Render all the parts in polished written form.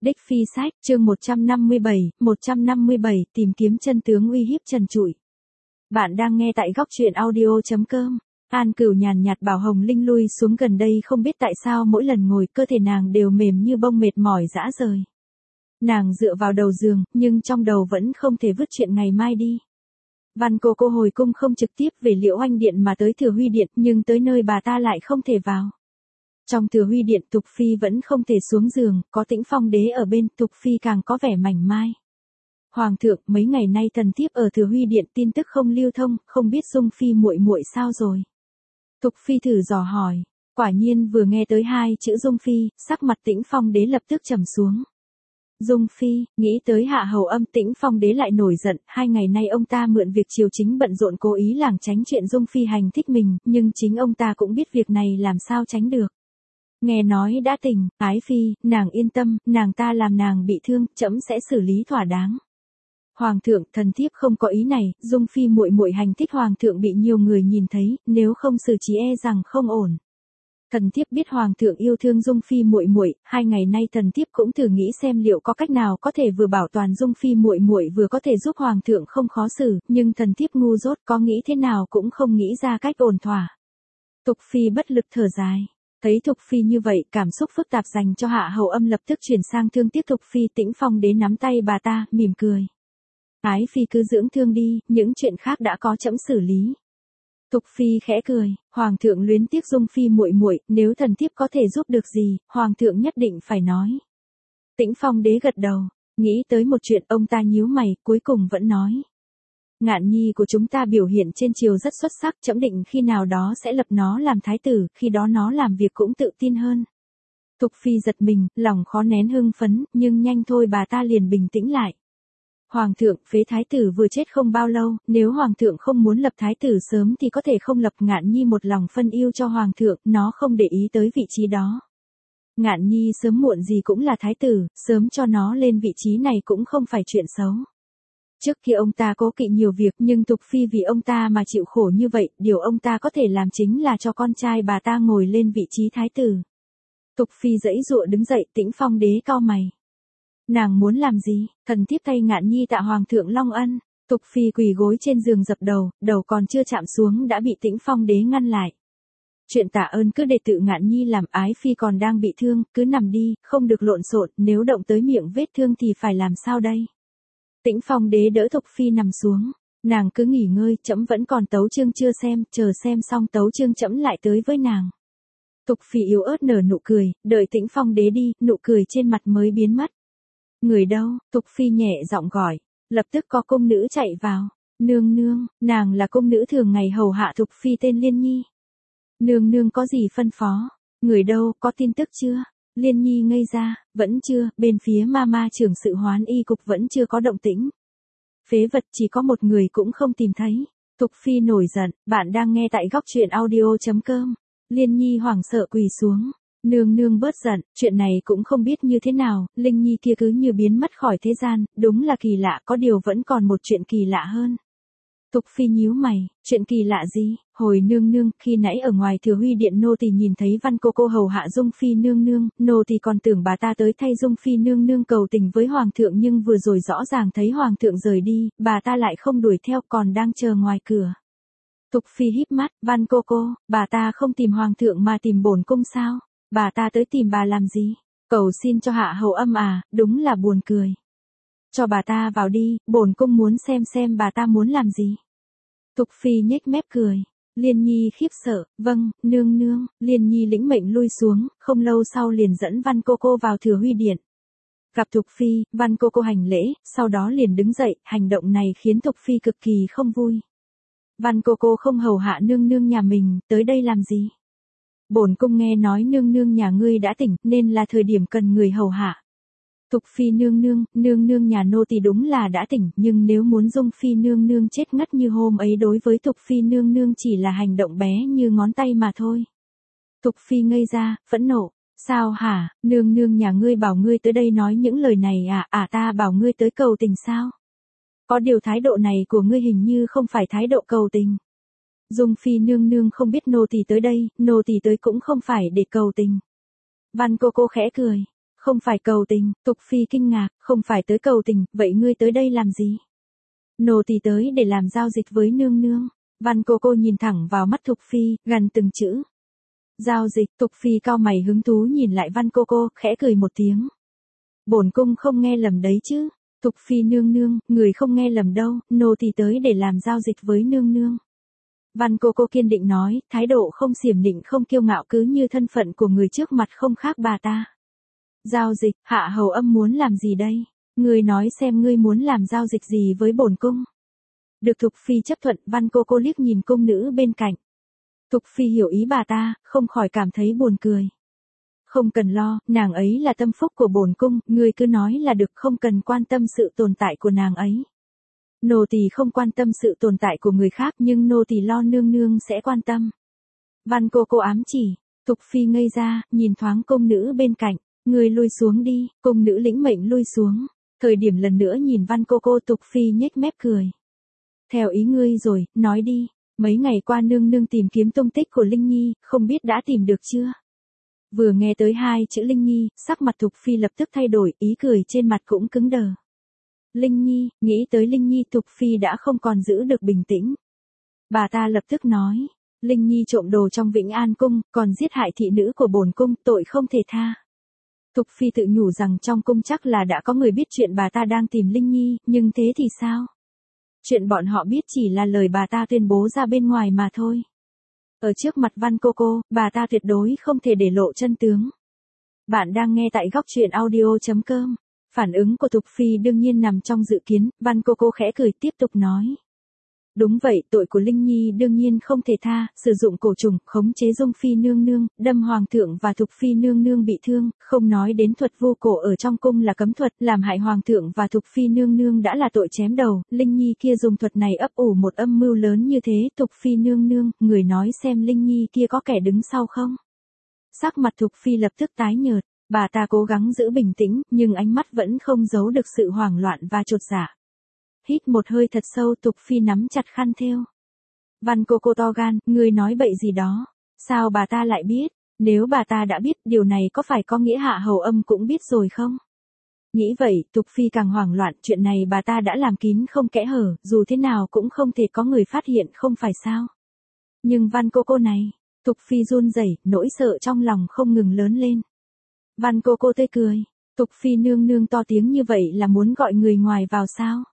Đích Phi Sách, chương 157, tìm kiếm chân tướng uy hiếp trần trụi. Bạn đang nghe tại góc truyện audio.com. An Cửu nhàn nhạt bảo Hồng Linh lui xuống gần đây, không biết tại sao mỗi lần ngồi cơ thể nàng đều mềm như bông, mệt mỏi rã rời. Nàng dựa vào đầu giường, nhưng trong đầu vẫn không thể vứt chuyện ngày mai đi. Văn cô hồi cung không trực tiếp về Liễu Oanh Điện mà tới Thừa Huy Điện, nhưng tới nơi bà ta lại không thể vào. Trong Thừa Huy Điện, Tục Phi vẫn không thể xuống giường, có Tĩnh Phong đế ở bên, Tục Phi càng có vẻ mảnh mai. Hoàng thượng, mấy ngày nay thần thiếp ở Thừa Huy Điện, tin tức không lưu thông, không biết Dung Phi muội muội sao rồi. Tục Phi thử dò hỏi, quả nhiên vừa nghe tới hai chữ Dung Phi, sắc mặt Tĩnh Phong đế lập tức trầm xuống. Dung Phi, nghĩ tới Hạ Hầu Âm, Tĩnh Phong đế lại nổi giận, 2 ngày nay ông ta mượn việc triều chính bận rộn cố ý lảng tránh chuyện Dung Phi hành thích mình, nhưng chính ông ta cũng biết việc này làm sao tránh được. Nghe nói đã tỉnh, Ái Phi, nàng yên tâm, nàng ta làm nàng bị thương, trẫm sẽ xử lý thỏa đáng. Hoàng thượng, thần thiếp không có ý này, Dung Phi muội muội hành thích hoàng thượng bị nhiều người nhìn thấy, nếu không xử trí e rằng không ổn. Thần thiếp biết hoàng thượng yêu thương Dung Phi muội muội, 2 ngày nay thần thiếp cũng thử nghĩ xem liệu có cách nào có thể vừa bảo toàn Dung Phi muội muội vừa có thể giúp hoàng thượng không khó xử, nhưng thần thiếp ngu dốt, có nghĩ thế nào cũng không nghĩ ra cách ổn thỏa. Tục Phi bất lực thở dài. Thấy Thục Phi như vậy, cảm xúc phức tạp dành cho Hạ Hầu Âm lập tức chuyển sang thương tiếc Thục Phi. Tĩnh Phong đế nắm tay bà ta, mỉm cười. Ái Phi cứ dưỡng thương đi, những chuyện khác đã có trẫm xử lý. Thục Phi khẽ cười, hoàng thượng luyến tiếc Dung Phi muội muội, nếu thần thiếp có thể giúp được gì, hoàng thượng nhất định phải nói. Tĩnh Phong đế gật đầu, nghĩ tới một chuyện, ông ta nhíu mày, cuối cùng vẫn nói. Ngạn nhi của chúng ta biểu hiện trên triều rất xuất sắc, trẫm định khi nào đó sẽ lập nó làm thái tử, khi đó nó làm việc cũng tự tin hơn. Thục Phi giật mình, lòng khó nén hưng phấn, nhưng nhanh thôi bà ta liền bình tĩnh lại. Hoàng thượng, phế thái tử vừa chết không bao lâu, nếu hoàng thượng không muốn lập thái tử sớm thì có thể không lập. Ngạn nhi một lòng phân yêu cho hoàng thượng, nó không để ý tới vị trí đó. Ngạn nhi sớm muộn gì cũng là thái tử, sớm cho nó lên vị trí này cũng không phải chuyện xấu. Trước khi ông ta cố kỵ nhiều việc, nhưng Tục Phi vì ông ta mà chịu khổ như vậy, điều ông ta có thể làm chính là cho con trai bà ta ngồi lên vị trí thái tử. Tục Phi giãy giụa đứng dậy, Tĩnh Phong đế cau mày. Nàng muốn làm gì? Thần thiếp thay Ngạn nhi tạ hoàng thượng long ân. Tục Phi quỳ gối trên giường dập đầu, đầu còn chưa chạm xuống đã bị Tĩnh Phong đế ngăn lại. Chuyện tạ ơn cứ để tự Ngạn nhi làm, Ái Phi còn đang bị thương, cứ nằm đi, không được lộn xộn, nếu động tới miệng vết thương thì phải làm sao đây? Tĩnh Phong đế đỡ Thục Phi nằm xuống, nàng cứ nghỉ ngơi, trẫm vẫn còn tấu chương chưa xem, chờ xem xong tấu chương trẫm lại tới với nàng. Thục Phi yếu ớt nở nụ cười, đợi Tĩnh Phong đế đi, nụ cười trên mặt mới biến mất. Người đâu? Thục Phi nhẹ giọng gọi, lập tức có cung nữ chạy vào. Nương nương, nàng là cung nữ thường ngày hầu hạ Thục Phi tên Liên Nhi. Nương nương có gì phân phó? Người đâu, có tin tức chưa? Liên Nhi ngây ra, vẫn chưa, bên phía Mama trưởng sự Hoán Y cục vẫn chưa có động tĩnh. Phế vật, chỉ có một người cũng không tìm thấy. Thục Phi nổi giận, bạn đang nghe tại góc truyện audio.com. Liên Nhi hoảng sợ quỳ xuống. Nương nương bớt giận, chuyện này cũng không biết như thế nào, Linh Nhi kia cứ như biến mất khỏi thế gian, đúng là kỳ lạ, có điều vẫn còn một chuyện kỳ lạ hơn. Tục Phi nhíu mày, chuyện kỳ lạ gì? Hồi nương nương, khi nãy ở ngoài Thừa Huy Điện nô tỳ nhìn thấy Văn cô hầu hạ Dung Phi nương nương, nô tỳ còn tưởng bà ta tới thay Dung Phi nương nương cầu tình với hoàng thượng, nhưng vừa rồi rõ ràng thấy hoàng thượng rời đi, bà ta lại không đuổi theo, còn đang chờ ngoài cửa. Tục Phi híp mắt, Văn cô, bà ta không tìm hoàng thượng mà tìm bổn cung sao? Bà ta tới tìm bà làm gì? Cầu xin cho Hạ Hầu Âm à, đúng là buồn cười. Cho bà ta vào đi, bổn cung muốn xem bà ta muốn làm gì. Tục Phi nhếch mép cười. Liên Nhi khiếp sợ, vâng, nương nương. Liên Nhi lĩnh mệnh lui xuống, không lâu sau liền dẫn Văn cô vào Thừa Huy Điện. Gặp Thục Phi, Văn cô hành lễ, sau đó liền đứng dậy, hành động này khiến Thục Phi cực kỳ không vui. Văn cô không hầu hạ nương nương nhà mình, tới đây làm gì? Bổn cung nghe nói nương nương nhà ngươi đã tỉnh, nên là thời điểm cần người hầu hạ. Thục Phi nương nương nhà nô tỳ đúng là đã tỉnh, nhưng nếu muốn Dung Phi nương nương chết ngất như hôm ấy đối với Thục Phi nương nương chỉ là hành động bé như ngón tay mà thôi. Thục Phi ngây ra, phẫn nộ. Sao hả, nương nương nhà ngươi bảo ngươi tới đây nói những lời này à, ta bảo ngươi tới cầu tình sao? Có điều thái độ này của ngươi hình như không phải thái độ cầu tình. Dung Phi nương nương không biết nô tỳ tới đây, nô tỳ tới cũng không phải để cầu tình. Văn cô khẽ cười. Không phải cầu tình, Tục Phi kinh ngạc, không phải tới cầu tình, vậy ngươi tới đây làm gì? Nô tỳ tới để làm giao dịch với nương nương. Văn cô cô nhìn thẳng vào mắt Thục Phi, gần từng chữ. Giao dịch, Thục Phi cau mày hứng thú nhìn lại Văn cô, khẽ cười một tiếng. Bổn cung không nghe lầm đấy chứ? Thục Phi nương nương, người không nghe lầm đâu, nô tỳ tới để làm giao dịch với nương nương. Văn cô kiên định nói, thái độ không xiểm nịnh không kiêu ngạo cứ như thân phận của người trước mặt không khác bà ta. Giao dịch, Hạ Hầu Âm muốn làm gì đây? Ngươi nói xem ngươi muốn làm giao dịch gì với bổn cung. Được Thục Phi chấp thuận, Văn cô liếc nhìn cung nữ bên cạnh. Thục Phi hiểu ý bà ta, không khỏi cảm thấy buồn cười. Không cần lo, nàng ấy là tâm phúc của bổn cung, ngươi cứ nói là được, không cần quan tâm sự tồn tại của nàng ấy. Nô tỳ không quan tâm sự tồn tại của người khác nhưng nô tỳ lo nương nương sẽ quan tâm. Văn cô ám chỉ, Thục Phi ngây ra, nhìn thoáng cung nữ bên cạnh, ngươi lui xuống đi, cung nữ lĩnh mệnh lui xuống. Thời điểm lần nữa nhìn Văn cô Thục Phi nhếch mép cười. Theo ý ngươi rồi, nói đi, mấy ngày qua nương nương tìm kiếm tung tích của Linh Nhi, không biết đã tìm được chưa? Vừa nghe tới hai chữ Linh Nhi, sắc mặt Thục Phi lập tức thay đổi, ý cười trên mặt cũng cứng đờ. Linh Nhi, nghĩ tới Linh Nhi Thục Phi đã không còn giữ được bình tĩnh. Bà ta lập tức nói, Linh Nhi trộm đồ trong Vĩnh An cung, còn giết hại thị nữ của bổn cung, tội không thể tha. Thục Phi tự nhủ rằng trong cung chắc là đã có người biết chuyện bà ta đang tìm Linh Nhi, nhưng thế thì sao? Chuyện bọn họ biết chỉ là lời bà ta tuyên bố ra bên ngoài mà thôi. Ở trước mặt Văn cô, bà ta tuyệt đối không thể để lộ chân tướng. Bạn đang nghe tại góc truyện audio.com. Phản ứng của Thục Phi đương nhiên nằm trong dự kiến, Văn cô khẽ cười tiếp tục nói. Đúng vậy, tội của Linh Nhi đương nhiên không thể tha, sử dụng cổ trùng, khống chế Dung Phi nương nương, đâm Hoàng thượng và Thục Phi nương nương bị thương, không nói đến thuật vu cổ ở trong cung là cấm thuật, làm hại Hoàng thượng và Thục Phi nương nương đã là tội chém đầu, Linh Nhi kia dùng thuật này ấp ủ một âm mưu lớn như thế, Thục Phi nương nương, người nói xem Linh Nhi kia có kẻ đứng sau không? Sắc mặt Thục Phi lập tức tái nhợt, bà ta cố gắng giữ bình tĩnh, nhưng ánh mắt vẫn không giấu được sự hoảng loạn và chột dạ. Hít một hơi thật sâu, Thục Phi nắm chặt khăn thêu. Văn cô to gan, ngươi nói bậy gì đó? Sao bà ta lại biết? Nếu bà ta đã biết, điều này có phải có nghĩa Hạ Hầu Âm cũng biết rồi không? Nghĩ vậy, Thục Phi càng hoảng loạn, chuyện này bà ta đã làm kín không kẽ hở, dù thế nào cũng không thể có người phát hiện không phải sao? Nhưng Văn cô này, Thục Phi run rẩy, nỗi sợ trong lòng không ngừng lớn lên. Văn cô tươi cười, Thục Phi nương nương to tiếng như vậy là muốn gọi người ngoài vào sao?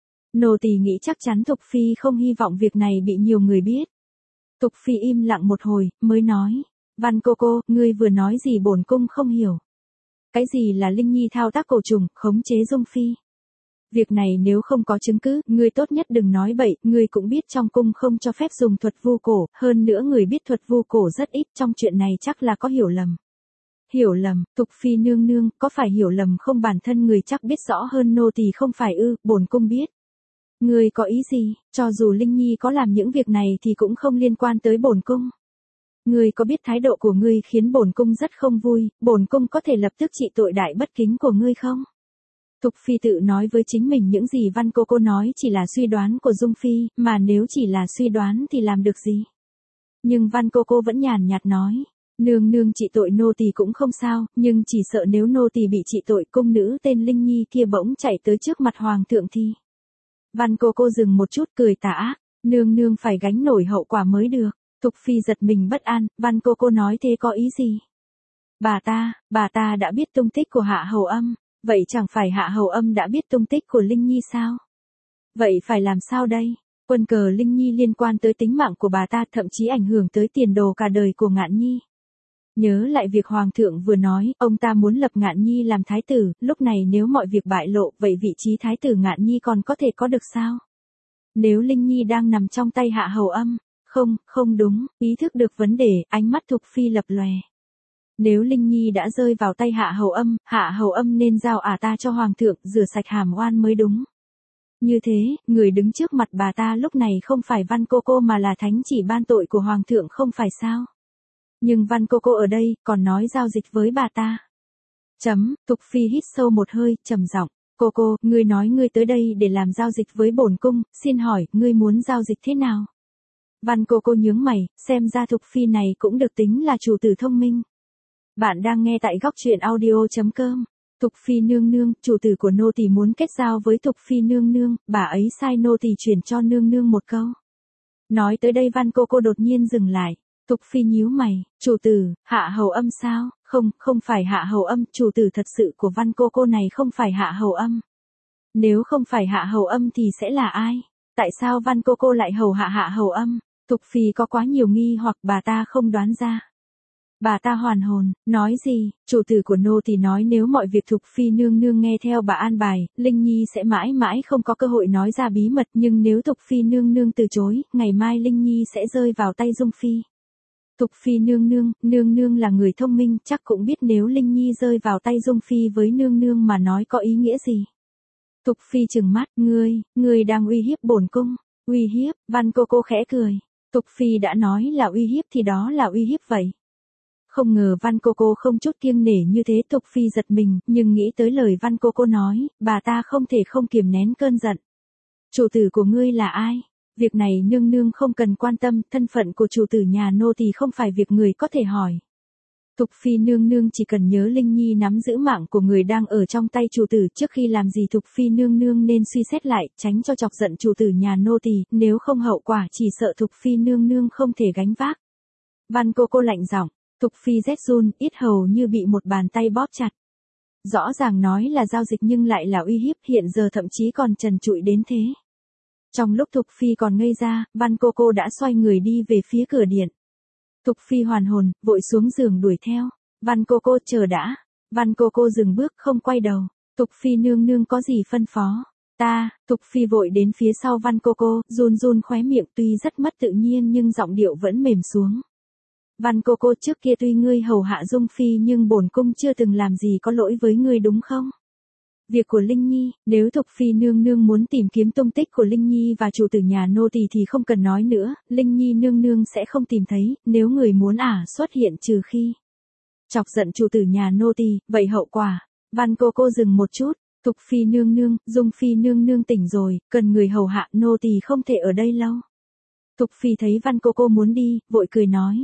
Nô tỳ nghĩ chắc chắn Thục Phi không hy vọng việc này bị nhiều người biết. Thục Phi im lặng một hồi, mới nói, Văn cô, ngươi vừa nói gì bổn cung không hiểu. Cái gì là Linh Nhi thao tác cổ trùng, khống chế Dung Phi? Việc này nếu không có chứng cứ, ngươi tốt nhất đừng nói bậy, ngươi cũng biết trong cung không cho phép dùng thuật vu cổ, hơn nữa người biết thuật vu cổ rất ít, trong chuyện này chắc là có hiểu lầm. Hiểu lầm, Thục Phi nương nương, có phải hiểu lầm không, bản thân người chắc biết rõ hơn nô tỳ không phải ư, bổn cung biết. Ngươi có ý gì, cho dù Linh Nhi có làm những việc này thì cũng không liên quan tới bổn cung. Ngươi có biết thái độ của ngươi khiến bổn cung rất không vui, bổn cung có thể lập tức trị tội đại bất kính của ngươi không? Thục Phi tự nói với chính mình những gì Văn cô nói chỉ là suy đoán của Dung Phi, mà nếu chỉ là suy đoán thì làm được gì? Nhưng Văn cô vẫn nhàn nhạt nói, nương nương trị tội nô tỳ cũng không sao, nhưng chỉ sợ nếu nô tỳ bị trị tội, cung nữ tên Linh Nhi kia bỗng chạy tới trước mặt Hoàng thượng thì... Văn cô dừng một chút cười tả, nương nương phải gánh nổi hậu quả mới được. Thục Phi giật mình bất an, Văn cô nói thế có ý gì? Bà ta đã biết tung tích của Hạ Hầu Âm, vậy chẳng phải Hạ Hầu Âm đã biết tung tích của Linh Nhi sao? Vậy phải làm sao đây? Quân cờ Linh Nhi liên quan tới tính mạng của bà ta, thậm chí ảnh hưởng tới tiền đồ cả đời của Ngạn Nhi. Nhớ lại việc Hoàng thượng vừa nói, ông ta muốn lập Ngạn Nhi làm thái tử, lúc này nếu mọi việc bại lộ, vậy vị trí thái tử Ngạn Nhi còn có thể có được sao? Nếu Linh Nhi đang nằm trong tay Hạ Hầu Âm, không đúng, ý thức được vấn đề, ánh mắt Thục Phi lập lòe. Nếu Linh Nhi đã rơi vào tay Hạ Hầu Âm nên giao ta cho Hoàng thượng, rửa sạch hàm oan mới đúng. Như thế, người đứng trước mặt bà ta lúc này không phải Văn cô mà là thánh chỉ ban tội của Hoàng thượng không phải sao? Nhưng Văn cô ở đây, còn nói giao dịch với bà ta. Thục Phi hít sâu một hơi, trầm giọng, cô, ngươi nói ngươi tới đây để làm giao dịch với bổn cung, xin hỏi, ngươi muốn giao dịch thế nào? Văn cô nhướng mày, xem ra Thục Phi này cũng được tính là chủ tử thông minh. Bạn đang nghe tại góc truyện audio.com. Thục Phi nương nương, chủ tử của nô tỳ muốn kết giao với Thục Phi nương nương, bà ấy sai nô tỳ truyền cho nương nương một câu. Nói tới đây Văn Cô đột nhiên dừng lại. Thục Phi nhíu mày, chủ tử, Hạ Hầu Âm sao? Không phải Hạ Hầu Âm, chủ tử thật sự của Văn Cô này không phải Hạ Hầu Âm. Nếu không phải Hạ Hầu Âm thì sẽ là ai? Tại sao Văn Cô lại hầu hạ Hạ Hầu Âm? Thục Phi có quá nhiều nghi hoặc bà ta không đoán ra. Bà ta hoàn hồn, nói gì, chủ tử của nô tỳ nói nếu mọi việc Thục Phi nương nương nghe theo bà an bài, Linh Nhi sẽ mãi mãi không có cơ hội nói ra bí mật, nhưng nếu Thục Phi nương nương từ chối, ngày mai Linh Nhi sẽ rơi vào tay Dung Phi. Thục Phi nương nương là người thông minh, chắc cũng biết nếu Linh Nhi rơi vào tay Dung Phi với nương nương mà nói có ý nghĩa gì. Thục Phi trừng mắt, ngươi đang uy hiếp bổn cung, uy hiếp, Văn Cô khẽ cười. Thục Phi đã nói là uy hiếp thì đó là uy hiếp vậy. Không ngờ Văn Cô không chút kiêng nể như thế. Thục Phi giật mình, nhưng nghĩ tới lời Văn Cô nói, bà ta không thể không kiềm nén cơn giận. Chủ tử của ngươi là ai? Việc này nương nương không cần quan tâm, thân phận của chủ tử nhà nô tỳ không phải việc người có thể hỏi. Thục Phi nương nương chỉ cần nhớ Linh Nhi nắm giữ mạng của người đang ở trong tay chủ tử, trước khi làm gì Thục Phi nương nương nên suy xét lại, tránh cho chọc giận chủ tử nhà nô tỳ, nếu không hậu quả chỉ sợ Thục Phi nương nương không thể gánh vác. Văn Cô lạnh giọng. Thục Phi rét run, yết hầu như bị một bàn tay bóp chặt. Rõ ràng nói là giao dịch nhưng lại là uy hiếp, hiện giờ thậm chí còn trần trụi đến thế. Trong lúc Thục Phi còn ngây ra, Văn Cô đã xoay người đi về phía cửa điện. Thục Phi hoàn hồn, vội xuống giường đuổi theo. Văn Cô chờ đã. Văn Cô dừng bước không quay đầu. Thục Phi nương nương có gì phân phó? Thục Phi vội đến phía sau Văn Cô, run khóe miệng, tuy rất mất tự nhiên nhưng giọng điệu vẫn mềm xuống. Văn Cô trước kia tuy ngươi hầu hạ Dung Phi nhưng bổn cung chưa từng làm gì có lỗi với ngươi đúng không? Việc của Linh Nhi, nếu Thục Phi nương nương muốn tìm kiếm tung tích của Linh Nhi và chủ tử nhà nô tỳ thì không cần nói nữa, Linh Nhi nương nương sẽ không tìm thấy, nếu người muốn xuất hiện trừ khi chọc giận chủ tử nhà nô tỳ, vậy hậu quả. Văn Cô dừng một chút, Thục Phi nương nương, Dung Phi nương nương tỉnh rồi, cần người hầu hạ, nô tỳ không thể ở đây lâu. Thục Phi thấy Văn Cô muốn đi, vội cười nói.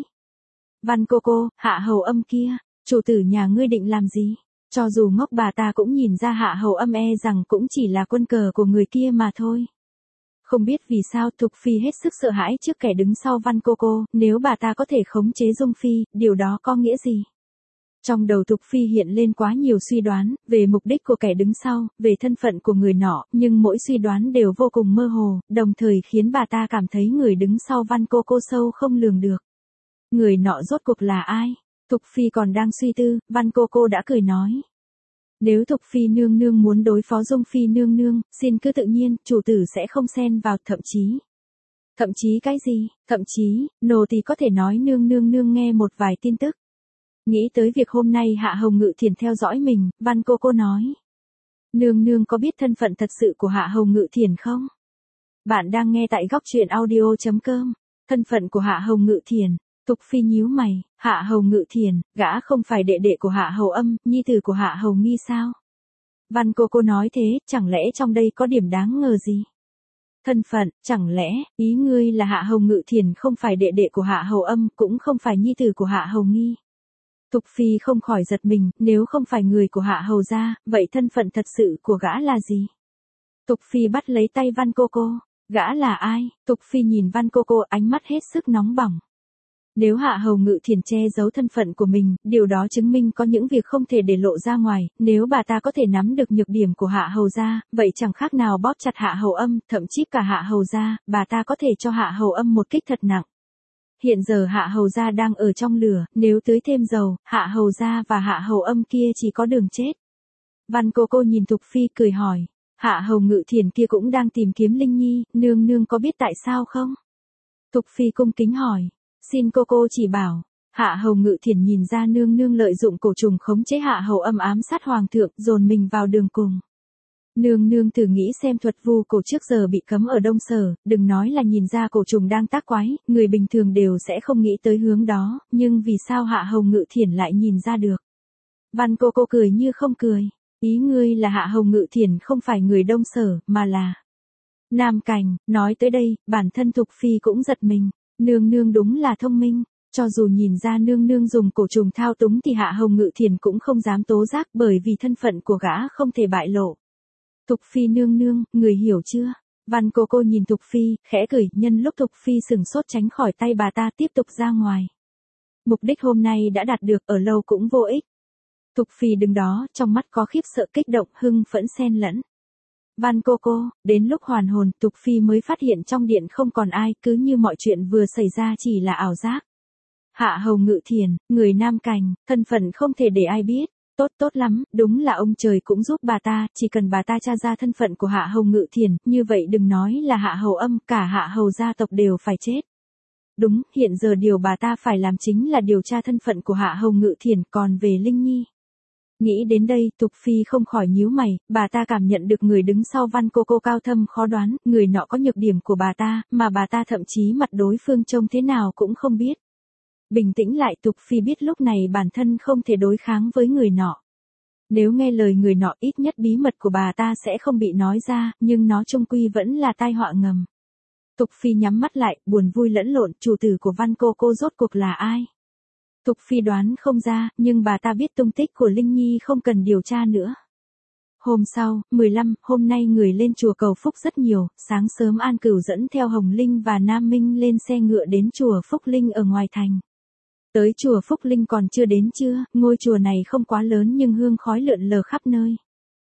Văn Cô, Hạ Hầu Âm kia, chủ tử nhà ngươi định làm gì? Cho dù ngốc bà ta cũng nhìn ra Hạ Hầu Âm rằng cũng chỉ là quân cờ của người kia mà thôi. Không biết vì sao Thục Phi hết sức sợ hãi trước kẻ đứng sau Văn Cô, nếu bà ta có thể khống chế Dung Phi, điều đó có nghĩa gì? Trong đầu Thục Phi hiện lên quá nhiều suy đoán, về mục đích của kẻ đứng sau, về thân phận của người nọ, nhưng mỗi suy đoán đều vô cùng mơ hồ, đồng thời khiến bà ta cảm thấy người đứng sau Văn Cô sâu không lường được. Người nọ rốt cuộc là ai? Thục Phi còn đang suy tư, Văn Cô đã cười nói. Nếu Thục Phi nương nương muốn đối phó Dung Phi nương nương, xin cứ tự nhiên, chủ tử sẽ không xen vào, thậm chí cái gì? Thậm chí, nô tỳ có thể nói nương nương nghe một vài tin tức. Nghĩ tới việc hôm nay Hạ Hầu Ngự Thiền theo dõi mình, Văn Cô nói. Nương có biết thân phận thật sự của Hạ Hầu Ngự Thiền không? Bạn đang nghe tại góc truyện audio.com. Thân phận của Hạ Hầu Ngự Thiền. Thục Phi nhíu mày, Hạ Hầu Ngự Thiền, gã không phải đệ đệ của Hạ Hầu Âm, nhi tử của Hạ Hầu Nghi sao? Văn Cô nói thế, chẳng lẽ trong đây có điểm đáng ngờ gì? Thân phận, chẳng lẽ, ý ngươi là Hạ Hầu Ngự Thiền không phải đệ đệ của Hạ Hầu Âm, cũng không phải nhi tử của Hạ Hầu Nghi? Thục Phi không khỏi giật mình, nếu không phải người của Hạ Hầu gia, vậy thân phận thật sự của gã là gì? Thục Phi bắt lấy tay Văn Cô, gã là ai? Thục Phi nhìn Văn Cô, ánh mắt hết sức nóng bỏng. Nếu Hạ Hầu Ngự Thiền che giấu thân phận của mình, điều đó chứng minh có những việc không thể để lộ ra ngoài, nếu bà ta có thể nắm được nhược điểm của Hạ Hầu gia, vậy chẳng khác nào bóp chặt Hạ Hầu Âm, thậm chí cả Hạ Hầu gia, bà ta có thể cho Hạ Hầu Âm một kích thật nặng. Hiện giờ Hạ Hầu gia đang ở trong lửa, nếu tưới thêm dầu, Hạ Hầu gia và Hạ Hầu Âm kia chỉ có đường chết. Văn Cô nhìn Thục Phi cười hỏi, Hạ Hầu Ngự Thiền kia cũng đang tìm kiếm Linh Nhi, nương có biết tại sao không? Thục Phi cung kính hỏi. Xin cô chỉ bảo. Hạ Hầu Ngự Thiền nhìn ra nương lợi dụng cổ trùng khống chế Hạ Hầu Âm ám sát hoàng thượng, dồn mình vào đường cùng. Nương thử nghĩ xem thuật vu cổ trước giờ bị cấm ở Đông Sở, đừng nói là nhìn ra cổ trùng đang tác quái, người bình thường đều sẽ không nghĩ tới hướng đó, nhưng vì sao Hạ Hầu Ngự Thiền lại nhìn ra được? Văn Cô cười như không cười, ý ngươi là Hạ Hầu Ngự Thiền không phải người Đông Sở, mà là Nam Cảnh. Nói tới đây, bản thân Thục Phi cũng giật mình. Nương đúng là thông minh. Cho dù nhìn ra nương nương dùng cổ trùng thao túng thì Hạ Hầu Ngự Thiền cũng không dám tố giác bởi vì thân phận của gã không thể bại lộ. Thục Phi nương nương, người hiểu chưa? Văn cô nhìn Thục Phi, khẽ cười, nhân lúc Thục Phi sừng sốt tránh khỏi tay bà ta tiếp tục ra ngoài. Mục đích hôm nay đã đạt được, ở lâu cũng vô ích. Thục Phi đứng đó, trong mắt có khiếp sợ kích động, hưng phẫn xen lẫn. Văn cô, đến lúc hoàn hồn, Thục Phi mới phát hiện trong điện không còn ai, cứ như mọi chuyện vừa xảy ra chỉ là ảo giác. Hạ Hầu Ngự Thiền, người Nam Cành, thân phận không thể để ai biết. Tốt lắm, đúng là ông trời cũng giúp bà ta, chỉ cần bà ta tra ra thân phận của Hạ Hầu Ngự Thiền, như vậy đừng nói là Hạ Hầu Âm, cả Hạ Hầu gia tộc đều phải chết. Đúng, hiện giờ điều bà ta phải làm chính là điều tra thân phận của Hạ Hầu Ngự Thiền, còn về Linh Nhi. Nghĩ đến đây, Thục Phi không khỏi nhíu mày, bà ta cảm nhận được người đứng sau Văn cô cao thâm khó đoán, người nọ có nhược điểm của bà ta, mà bà ta thậm chí mặt đối phương trông thế nào cũng không biết. Bình tĩnh lại, Thục Phi biết lúc này bản thân không thể đối kháng với người nọ. Nếu nghe lời người nọ, ít nhất bí mật của bà ta sẽ không bị nói ra, nhưng nó chung quy vẫn là tai họa ngầm. Thục Phi nhắm mắt lại, buồn vui lẫn lộn, chủ tử của Văn cô rốt cuộc là ai? Thục Phi đoán không ra, nhưng bà ta biết tung tích của Linh Nhi không cần điều tra nữa. Hôm sau, 15, hôm nay người lên chùa cầu phúc rất nhiều, sáng sớm An Cửu dẫn theo Hồng Linh và Nam Minh lên xe ngựa đến chùa Phúc Linh ở ngoài thành. Tới chùa Phúc Linh còn chưa đến trưa, ngôi chùa này không quá lớn nhưng hương khói lượn lờ khắp nơi.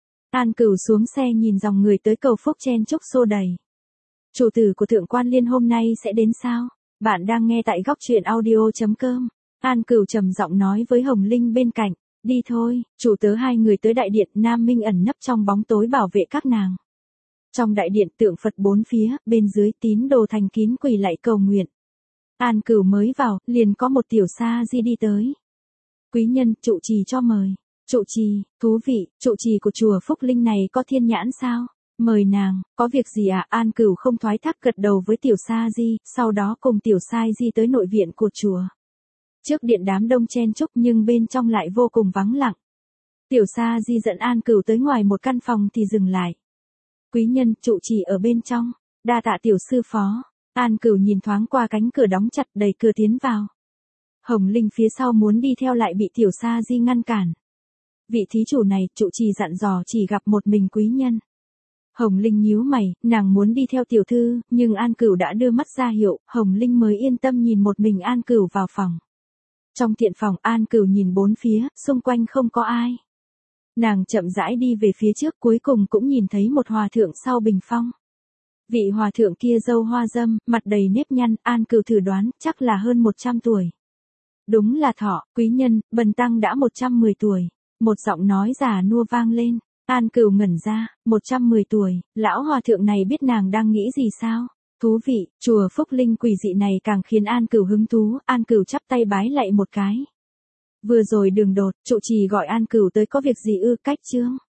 An Cửu xuống xe nhìn dòng người tới cầu phúc chen chúc xô đầy. Chủ tử của Thượng Quan Liên hôm nay sẽ đến sao? Bạn đang nghe tại góc truyện audio.com. An Cửu trầm giọng nói với Hồng Linh bên cạnh, đi thôi, chủ tớ hai người tới đại điện, Nam Minh ẩn nấp trong bóng tối bảo vệ các nàng. Trong đại điện tượng Phật bốn phía, bên dưới tín đồ thành kín quỳ lạy cầu nguyện. An Cửu mới vào, liền có một tiểu sa di đi tới. Quý nhân, trụ trì cho mời. Trụ trì, thú vị, trụ trì của chùa Phúc Linh này có thiên nhãn sao? Mời nàng, có việc gì ạ? An Cửu không thoái thác gật đầu với tiểu sa di, sau đó cùng tiểu sa di tới nội viện của chùa. Trước điện đám đông chen chúc nhưng bên trong lại vô cùng vắng lặng. Tiểu sa di dẫn An Cửu tới ngoài một căn phòng thì dừng lại. Quý nhân, trụ trì ở bên trong. Đa tạ tiểu sư phó. An Cửu nhìn thoáng qua cánh cửa đóng chặt, đẩy cửa tiến vào. Hồng Linh phía sau muốn đi theo lại bị tiểu sa di ngăn cản. Vị thí chủ này, trụ trì dặn dò chỉ gặp một mình quý nhân. Hồng Linh nhíu mày, nàng muốn đi theo tiểu thư, nhưng An Cửu đã đưa mắt ra hiệu, Hồng Linh mới yên tâm nhìn một mình An Cửu vào phòng. Trong thiện phòng, An Cửu nhìn bốn phía, xung quanh không có ai. Nàng chậm rãi đi về phía trước, cuối cùng cũng nhìn thấy một hòa thượng sau bình phong. Vị hòa thượng kia râu hoa râm, mặt đầy nếp nhăn, An Cửu thử đoán, chắc là hơn 100 tuổi. Đúng là thọ, quý nhân, bần tăng đã 110 tuổi. Một giọng nói già nua vang lên. An Cửu ngẩn ra, 110 tuổi, lão hòa thượng này biết nàng đang nghĩ gì sao? Thú vị, chùa Phúc Linh quỷ dị này càng khiến An Cửu hứng thú, An Cửu chắp tay bái lạy một cái. Vừa rồi đường đột, trụ trì gọi An Cửu tới có việc gì ư? Cách chương.